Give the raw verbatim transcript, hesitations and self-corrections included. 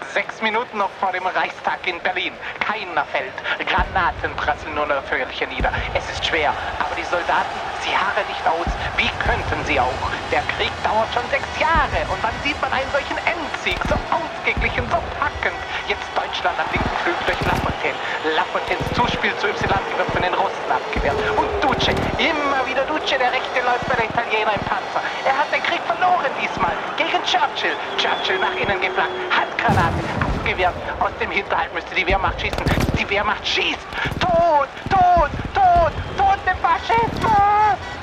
Sechs Minuten noch vor dem Reichstag in Berlin. Keiner fällt. Granaten prasseln nur noch Völcher nieder. Es ist schwer, aber die Soldaten, sie harren nicht aus. Wie könnten sie auch? Der Krieg dauert schon sechs Jahre. Und wann sieht man einen solchen Endsieg? So ausgeglichen, so packend. Jetzt Deutschland am linken Flügel durch Lafontaine. Lafontaines Zuspiel zu Y wird von den Russen abgewehrt. Und Duce, immer wieder Duce, der rechte Läufer, der Italiener im Panzer. Er hat den Krieg verloren diesmal. Gegen Churchill. Churchill nach innen geflankt. Handgranate abgewehrt. Aus dem Hinterhalt müsste die Wehrmacht schießen. Die Wehrmacht schießt. Tod, Tod, Tod, Tod dem Faschismus!